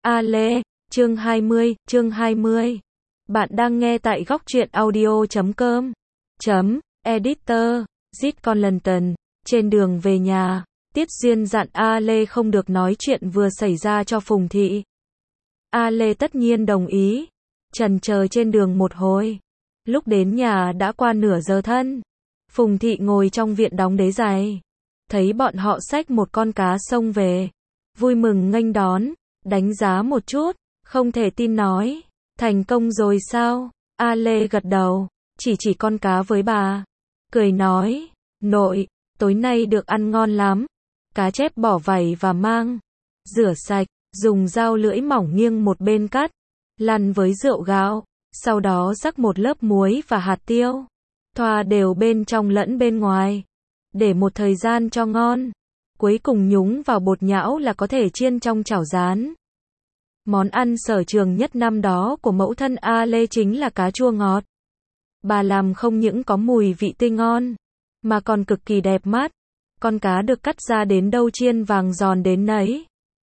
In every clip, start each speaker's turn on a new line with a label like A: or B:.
A: A Lê, chương 20. Bạn đang nghe tại góc truyện audio.com. Editor, Zitconlanton. Trên đường về nhà, Tiết Duyên dặn A Lê không được nói chuyện vừa xảy ra cho Phùng Thị. A Lê tất nhiên đồng ý. Chần chờ trên đường một hồi. Lúc đến nhà đã qua nửa giờ thân. Phùng Thị ngồi trong viện đóng đế giày. Thấy bọn họ xách một con cá sông về. Vui mừng nghênh đón, đánh giá một chút, không thể tin nói. Thành công rồi sao? A Lê gật đầu, chỉ con cá với bà. Cười nói, nội, tối nay được ăn ngon lắm. Cá chép bỏ vảy và mang. Rửa sạch, dùng dao lưỡi mỏng nghiêng một bên cắt. Lăn với rượu gạo. Sau đó rắc một lớp muối và hạt tiêu. Thoa đều bên trong lẫn bên ngoài. Để một thời gian cho ngon. Cuối cùng nhúng vào bột nhão là có thể chiên trong chảo rán. Món ăn sở trường nhất năm đó của mẫu thân A Lê chính là cá chua ngọt. Bà làm không những có mùi vị tươi ngon, mà còn cực kỳ đẹp mắt. Con cá được cắt ra đến đâu chiên vàng giòn đến nấy.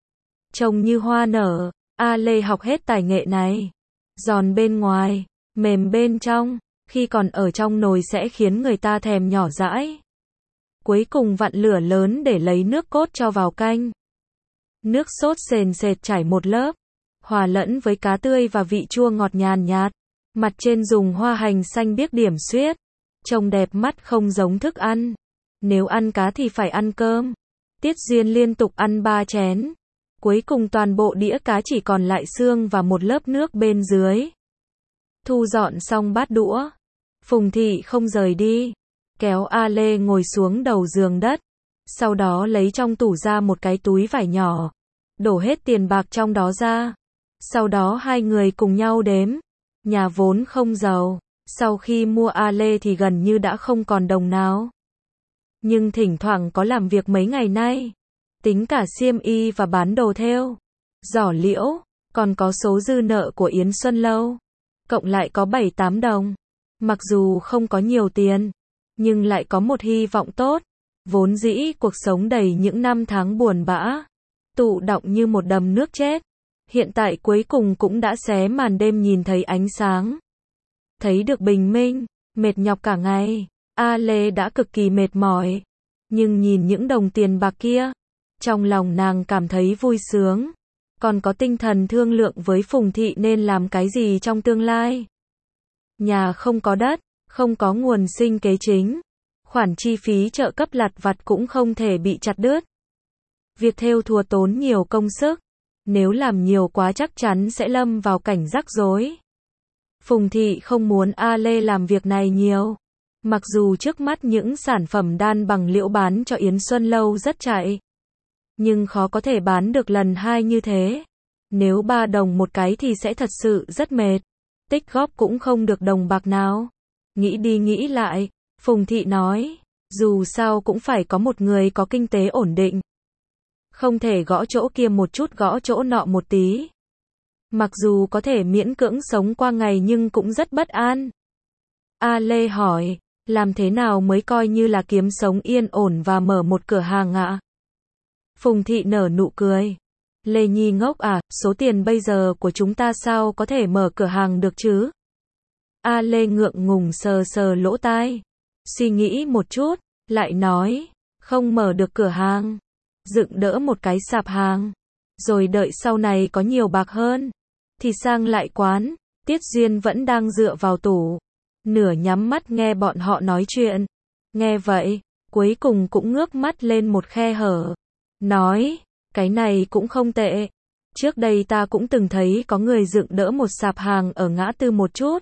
A: Trông như hoa nở, A Lê học hết tài nghệ này. Giòn bên ngoài, mềm bên trong, khi còn ở trong nồi sẽ khiến người ta thèm nhỏ dãi. Cuối cùng vặn lửa lớn để lấy nước cốt cho vào canh. Nước sốt sền sệt chảy một lớp, hòa lẫn với cá tươi và vị chua ngọt nhàn nhạt. Mặt trên dùng hoa hành xanh biếc điểm xuyết. Trông đẹp mắt không giống thức ăn. Nếu ăn cá thì phải ăn cơm. Tiết Duyên liên tục ăn 3 chén. Cuối cùng toàn bộ đĩa cá chỉ còn lại xương và một lớp nước bên dưới. Thu dọn xong bát đũa. Phùng Thị không rời đi. Kéo A Lê ngồi xuống đầu giường đất. Sau đó lấy trong tủ ra một cái túi vải nhỏ. Đổ hết tiền bạc trong đó ra. Sau đó hai người cùng nhau đếm. Nhà vốn không giàu. Sau khi mua A Lê thì gần như đã không còn đồng nào. Nhưng thỉnh thoảng có làm việc mấy ngày nay. Tính cả xiêm y và bán đồ thêu. Giỏ liễu. Còn có số dư nợ của Yến Xuân Lâu. Cộng lại có 7-8 đồng. Mặc dù không có nhiều tiền. Nhưng lại có một hy vọng tốt. Vốn dĩ cuộc sống đầy những năm tháng buồn bã. Tụ đọng như một đầm nước chết. Hiện tại cuối cùng cũng đã xé màn đêm nhìn thấy ánh sáng. Thấy được bình minh. Mệt nhọc cả ngày. A Lê đã cực kỳ mệt mỏi. Nhưng nhìn những đồng tiền bạc kia. Trong lòng nàng cảm thấy vui sướng. Còn có tinh thần thương lượng với Phùng Thị nên làm cái gì trong tương lai. Nhà không có đất. Không có nguồn sinh kế chính. Khoản chi phí trợ cấp lặt vặt cũng không thể bị chặt đứt. Việc thêu thùa tốn nhiều công sức. Nếu làm nhiều quá chắc chắn sẽ lâm vào cảnh rắc rối. Phùng Thị không muốn A Lê làm việc này nhiều. Mặc dù trước mắt những sản phẩm đan bằng liễu bán cho Yến Xuân Lâu rất chạy. Nhưng khó có thể bán được lần 2 như thế. Nếu 3 đồng một cái thì sẽ thật sự rất mệt. Tích góp cũng không được đồng bạc nào. Nghĩ đi nghĩ lại, Phùng Thị nói, dù sao cũng phải có một người có kinh tế ổn định. Không thể gõ chỗ kia một chút gõ chỗ nọ một tí. Mặc dù có thể miễn cưỡng sống qua ngày nhưng cũng rất bất an. A Lê hỏi, làm thế nào mới coi như là kiếm sống yên ổn và mở một cửa hàng ạ? Phùng Thị nở nụ cười. Lê Nhi ngốc à, số tiền bây giờ của chúng ta sao có thể mở cửa hàng được chứ? A Lê ngượng ngùng sờ sờ lỗ tai. Suy nghĩ một chút, lại nói, không mở được cửa hàng. Dựng đỡ một cái sạp hàng. Rồi đợi sau này có nhiều bạc hơn. Thì sang lại quán. Tiết Duyên vẫn đang dựa vào tủ. Nửa nhắm mắt nghe bọn họ nói chuyện. Nghe vậy, cuối cùng cũng ngước mắt lên một khe hở. Nói, cái này cũng không tệ. Trước đây ta cũng từng thấy có người dựng đỡ một sạp hàng ở ngã tư một chút.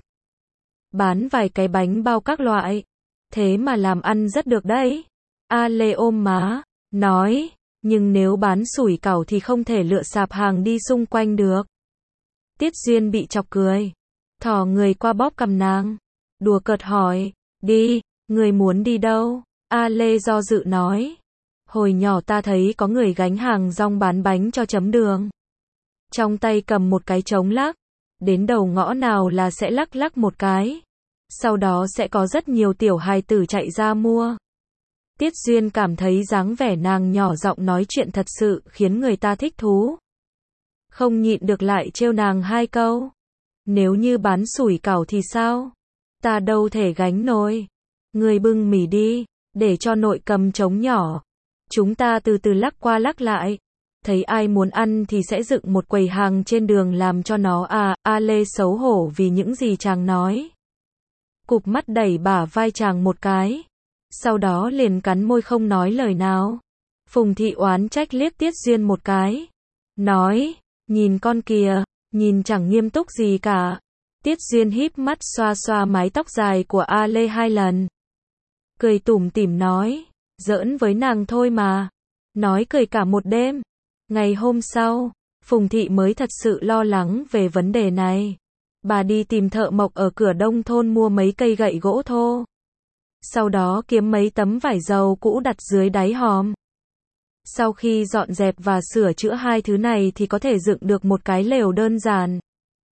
A: Bán vài cái bánh bao các loại. Thế mà làm ăn rất được đấy. A Lê ôm má, nói, nhưng nếu bán sủi cảo thì không thể lựa sạp hàng đi xung quanh được. Tiết Duyên bị chọc cười. Thò người qua bóp cằm nàng. Đùa cợt hỏi, đi, người muốn đi đâu? A Lê do dự nói. Hồi nhỏ ta thấy có người gánh hàng rong bán bánh cho chấm đường. Trong tay cầm một cái trống lắc. Đến đầu ngõ nào là sẽ lắc lắc một cái. Sau đó sẽ có rất nhiều tiểu hài tử chạy ra mua. Tiết Duyên cảm thấy dáng vẻ nàng nhỏ giọng nói chuyện thật sự khiến người ta thích thú. không nhịn được lại trêu nàng hai câu. Nếu như bán sủi cảo thì sao? Ta đâu thể gánh nổi. Ngươi bưng mì đi, để cho nội cầm trống nhỏ. Chúng ta từ từ lắc qua lắc lại. Thấy ai muốn ăn thì sẽ dựng một quầy hàng trên đường làm cho nó A Lê xấu hổ vì những gì chàng nói. Cụp mắt đẩy bả vai chàng một cái. Sau đó liền cắn môi không nói lời nào. Phùng Thị oán trách liếc Tiết Duyên một cái. Nói, nhìn con kìa, nhìn chẳng nghiêm túc gì cả. Tiết Duyên híp mắt xoa xoa mái tóc dài của A Lê hai lần. Cười tủm tỉm nói, giỡn với nàng thôi mà. Nói cười cả một đêm. Ngày hôm sau, Phùng Thị mới thật sự lo lắng về vấn đề này. Bà đi tìm thợ mộc ở cửa Đông thôn mua mấy cây gậy gỗ thô. Sau đó kiếm mấy tấm vải dầu cũ đặt dưới đáy hòm. Sau khi dọn dẹp và sửa chữa hai thứ này thì có thể dựng được một cái lều đơn giản.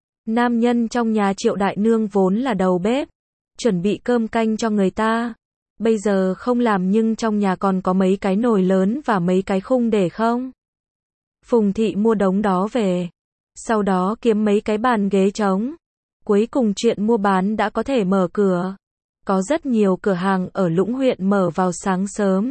A: Nam nhân trong nhà Triệu Đại Nương vốn là đầu bếp, chuẩn bị cơm canh cho người ta. Bây giờ không làm nhưng trong nhà còn có mấy cái nồi lớn và mấy cái khung để không. Phùng Thị mua đống đó về. Sau đó kiếm mấy cái bàn ghế trống. Cuối cùng chuyện mua bán đã có thể mở cửa. Có rất nhiều cửa hàng ở Lũng huyện mở vào sáng sớm.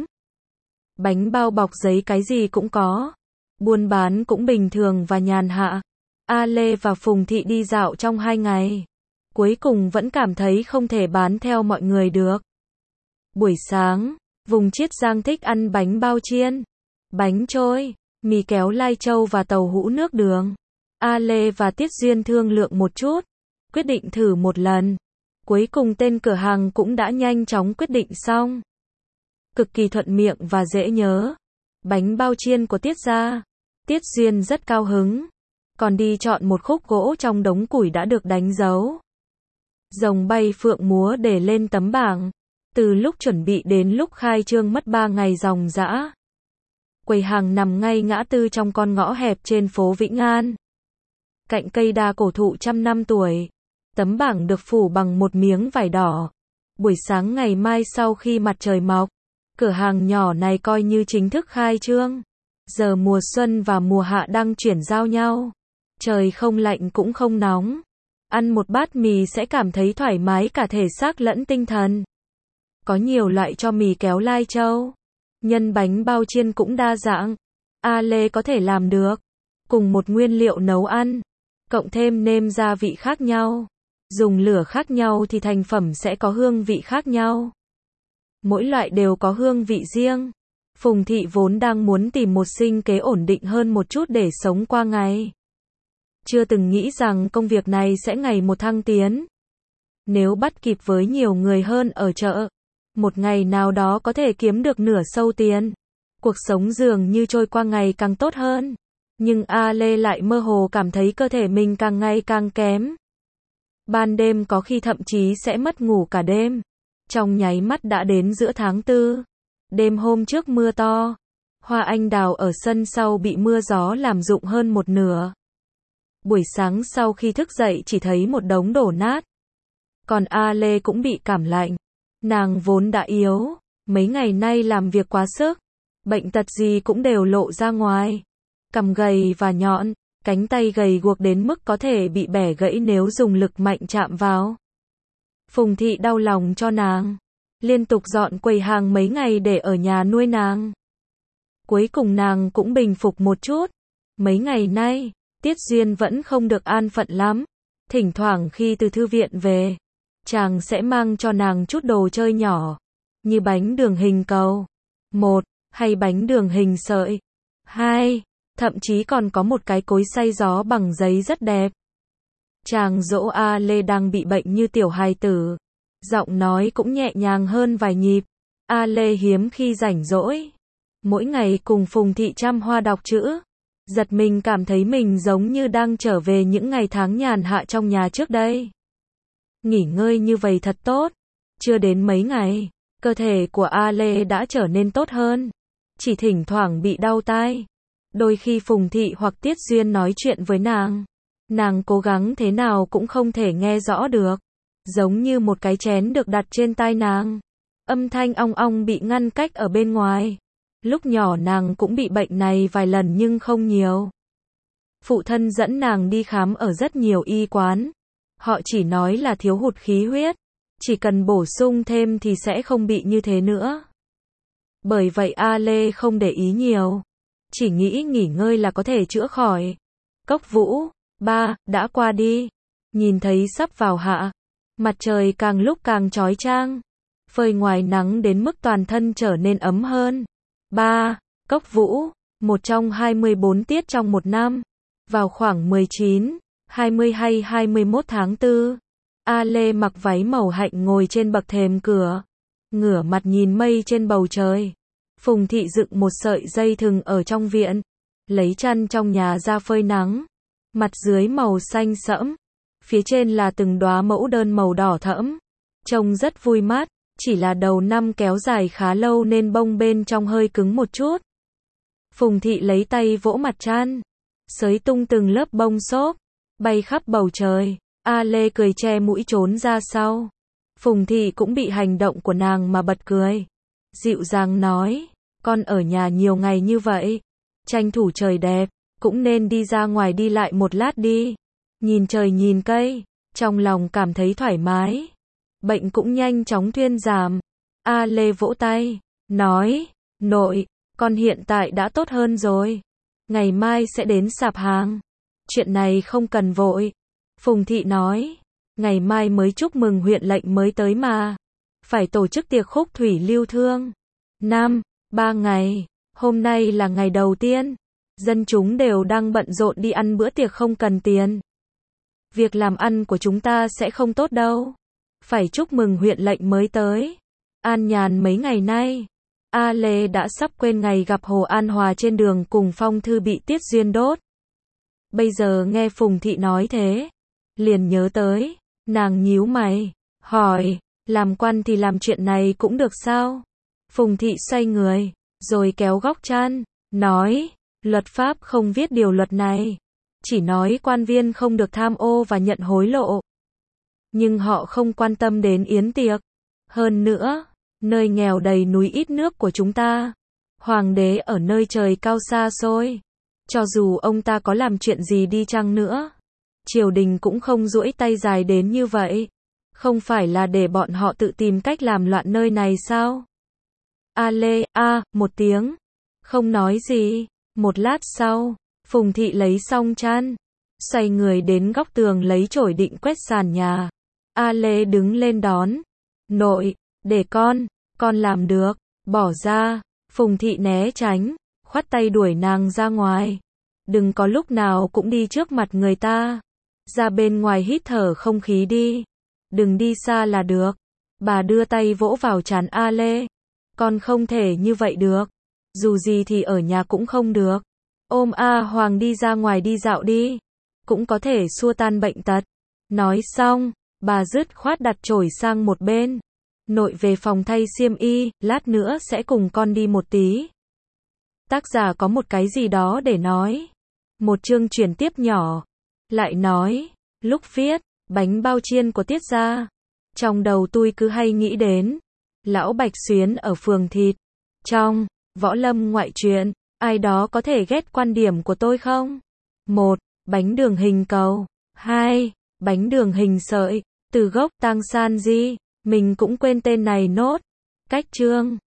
A: Bánh bao bọc giấy cái gì cũng có. Buôn bán cũng bình thường và nhàn hạ. A Lê và Phùng Thị đi dạo trong 2 ngày. Cuối cùng vẫn cảm thấy không thể bán theo mọi người được. Buổi sáng, vùng Chiết Giang thích ăn bánh bao chiên, bánh trôi, mì kéo lai châu và tàu hũ nước đường. A Lê và Tiết Duyên thương lượng một chút, quyết định thử một lần. Cuối cùng tên cửa hàng cũng đã nhanh chóng quyết định xong. Cực kỳ thuận miệng và dễ nhớ. Bánh bao chiên của Tiết gia. Tiết Duyên rất cao hứng. Còn đi chọn một khúc gỗ trong đống củi đã được đánh dấu. Rồng bay phượng múa để lên tấm bảng. Từ lúc chuẩn bị đến lúc khai trương mất 3 ngày ròng rã. Quầy hàng nằm ngay ngã tư trong con ngõ hẹp trên phố Vĩnh An. Cạnh cây đa cổ thụ trăm năm tuổi. Tấm bảng được phủ bằng một miếng vải đỏ. Buổi sáng ngày mai sau khi mặt trời mọc, cửa hàng nhỏ này coi như chính thức khai trương. Giờ mùa xuân và mùa hạ đang chuyển giao nhau. Trời không lạnh cũng không nóng. Ăn một bát mì sẽ cảm thấy thoải mái cả thể xác lẫn tinh thần. Có nhiều loại cho mì kéo lai châu. Nhân bánh bao chiên cũng đa dạng. A Lê có thể làm được. Cùng một nguyên liệu nấu ăn. Cộng thêm nêm gia vị khác nhau. Dùng lửa khác nhau thì thành phẩm sẽ có hương vị khác nhau. Mỗi loại đều có hương vị riêng. Phùng Thị vốn đang muốn tìm một sinh kế ổn định hơn một chút để sống qua ngày. Chưa từng nghĩ rằng công việc này sẽ ngày một thăng tiến. Nếu bắt kịp với nhiều người hơn ở chợ, một ngày nào đó có thể kiếm được nửa sâu tiền. Cuộc sống dường như trôi qua ngày càng tốt hơn. Nhưng A Lê lại mơ hồ cảm thấy cơ thể mình càng ngày càng kém. Ban đêm có khi thậm chí sẽ mất ngủ cả đêm. Trong nháy mắt đã đến giữa tháng 4. Đêm hôm trước mưa to. Hoa anh đào ở sân sau bị mưa gió làm rụng hơn một nửa. Buổi sáng sau khi thức dậy chỉ thấy một đống đổ nát. Còn A Lê cũng bị cảm lạnh. Nàng vốn đã yếu. Mấy ngày nay làm việc quá sức. Bệnh tật gì cũng đều lộ ra ngoài. Cằm gầy và nhọn. Cánh tay gầy guộc đến mức có thể bị bẻ gãy nếu dùng lực mạnh chạm vào. Phùng Thị đau lòng cho nàng. Liên tục dọn quầy hàng mấy ngày để ở nhà nuôi nàng. Cuối cùng nàng cũng bình phục một chút. Mấy ngày nay, Tiết Duyên vẫn không được an phận lắm. Thỉnh thoảng khi từ thư viện về, chàng sẽ mang cho nàng chút đồ chơi nhỏ. Như bánh đường hình cầu. 1. Hay bánh đường hình sợi. 2. Thậm chí còn có một cái cối xay gió bằng giấy rất đẹp. Chàng dỗ A Lê đang bị bệnh như tiểu hài tử. Giọng nói cũng nhẹ nhàng hơn vài nhịp. A Lê hiếm khi rảnh rỗi. Mỗi ngày cùng Phùng Thị chăm hoa đọc chữ. Giật mình cảm thấy mình giống như đang trở về những ngày tháng nhàn hạ trong nhà trước đây. Nghỉ ngơi như vậy thật tốt. Chưa đến mấy ngày, cơ thể của A Lê đã trở nên tốt hơn. Chỉ thỉnh thoảng bị đau tai. Đôi khi Phùng Thị hoặc Tiết Duyên nói chuyện với nàng cố gắng thế nào cũng không thể nghe rõ được. Giống như một cái chén được đặt trên tai nàng. Âm thanh ong ong bị ngăn cách ở bên ngoài. Lúc nhỏ nàng cũng bị bệnh này vài lần nhưng không nhiều. Phụ thân dẫn nàng đi khám ở rất nhiều y quán. Họ chỉ nói là thiếu hụt khí huyết. Chỉ cần bổ sung thêm thì sẽ không bị như thế nữa. Bởi vậy A Lê không để ý nhiều. Chỉ nghĩ nghỉ ngơi là có thể chữa khỏi. Cốc Vũ, ba, đã qua đi. Nhìn thấy sắp vào hạ. Mặt trời càng lúc càng chói chang. Phơi ngoài nắng đến mức toàn thân trở nên ấm hơn. Ba, Cốc Vũ, một trong 24 tiết trong một năm. Vào khoảng 19, 20 hay 21 tháng 4. A Lê mặc váy màu hạnh ngồi trên bậc thềm cửa. Ngửa mặt nhìn mây trên bầu trời. Phùng Thị dựng một sợi dây thừng ở trong viện. Lấy chăn trong nhà ra phơi nắng. Mặt dưới màu xanh sẫm. Phía trên là từng đóa mẫu đơn màu đỏ thẫm. Trông rất vui mắt. Chỉ là đầu năm kéo dài khá lâu nên bông bên trong hơi cứng một chút. Phùng Thị lấy tay vỗ mặt chăn. Xới tung từng lớp bông xốp. Bay khắp bầu trời. A Lê cười che mũi trốn ra sau. Phùng Thị cũng bị hành động của nàng mà bật cười. Dịu dàng nói, con ở nhà nhiều ngày như vậy. Tranh thủ trời đẹp, cũng nên đi ra ngoài đi lại một lát đi. Nhìn trời nhìn cây, trong lòng cảm thấy thoải mái. Bệnh cũng nhanh chóng thuyên giảm. A Lê vỗ tay, nói, nội, con hiện tại đã tốt hơn rồi. Ngày mai sẽ đến sạp hàng. Chuyện này không cần vội. Phùng Thị nói, ngày mai mới chúc mừng huyện lệnh mới tới mà. Phải tổ chức tiệc khúc thủy lưu thương. 3 ngày, hôm nay là ngày đầu tiên. Dân chúng đều đang bận rộn đi ăn bữa tiệc không cần tiền. Việc làm ăn của chúng ta sẽ không tốt đâu. Phải chúc mừng huyện lệnh mới tới. An nhàn mấy ngày nay. A Lê đã sắp quên ngày gặp Hồ An Hòa trên đường cùng phong thư bị Tiết Duyên đốt. Bây giờ nghe Phùng Thị nói thế. Liền nhớ tới. Nàng nhíu mày. Hỏi. Làm quan thì làm chuyện này cũng được sao? Phùng Thị xoay người. Rồi kéo góc chăn. Nói. Luật pháp không viết điều luật này. Chỉ nói quan viên không được tham ô và nhận hối lộ. Nhưng họ không quan tâm đến yến tiệc. Hơn nữa. Nơi nghèo đầy núi ít nước của chúng ta. Hoàng đế ở nơi trời cao xa xôi. Cho dù ông ta có làm chuyện gì đi chăng nữa. Triều đình cũng không duỗi tay dài đến như vậy. Không phải là để bọn họ tự tìm cách làm loạn nơi này sao? A Lê, một tiếng. Không nói gì. Một lát sau, Phùng Thị lấy xong chăn. Xoay người đến góc tường lấy chổi định quét sàn nhà. A Lê đứng lên đón. Nội, để con làm được. Bỏ ra. Phùng Thị né tránh. Khoát tay đuổi nàng ra ngoài. Đừng có lúc nào cũng đi trước mặt người ta. Ra bên ngoài hít thở không khí đi. Đừng đi xa là được. Bà đưa tay vỗ vào trán A Lê. Con không thể như vậy được. Dù gì thì ở nhà cũng không được. Ôm A Hoàng đi ra ngoài đi dạo đi. Cũng có thể xua tan bệnh tật. Nói xong, bà dứt khoát đặt chổi sang một bên. Nội về phòng thay xiêm y, lát nữa sẽ cùng con đi một tí. Tác giả có một cái gì đó để nói. Một chương chuyển tiếp nhỏ. Lại nói, lúc viết, bánh bao chiên của Tiết gia. Trong đầu tôi cứ hay nghĩ đến. Lão Bạch Xuyến ở phường thịt. Trong, Võ Lâm ngoại truyện, ai đó có thể ghét quan điểm của tôi không? 1. Bánh đường hình cầu. 2. Bánh đường hình sợi. Từ gốc Tang San Di. Mình cũng quên tên này nốt. Cách chương.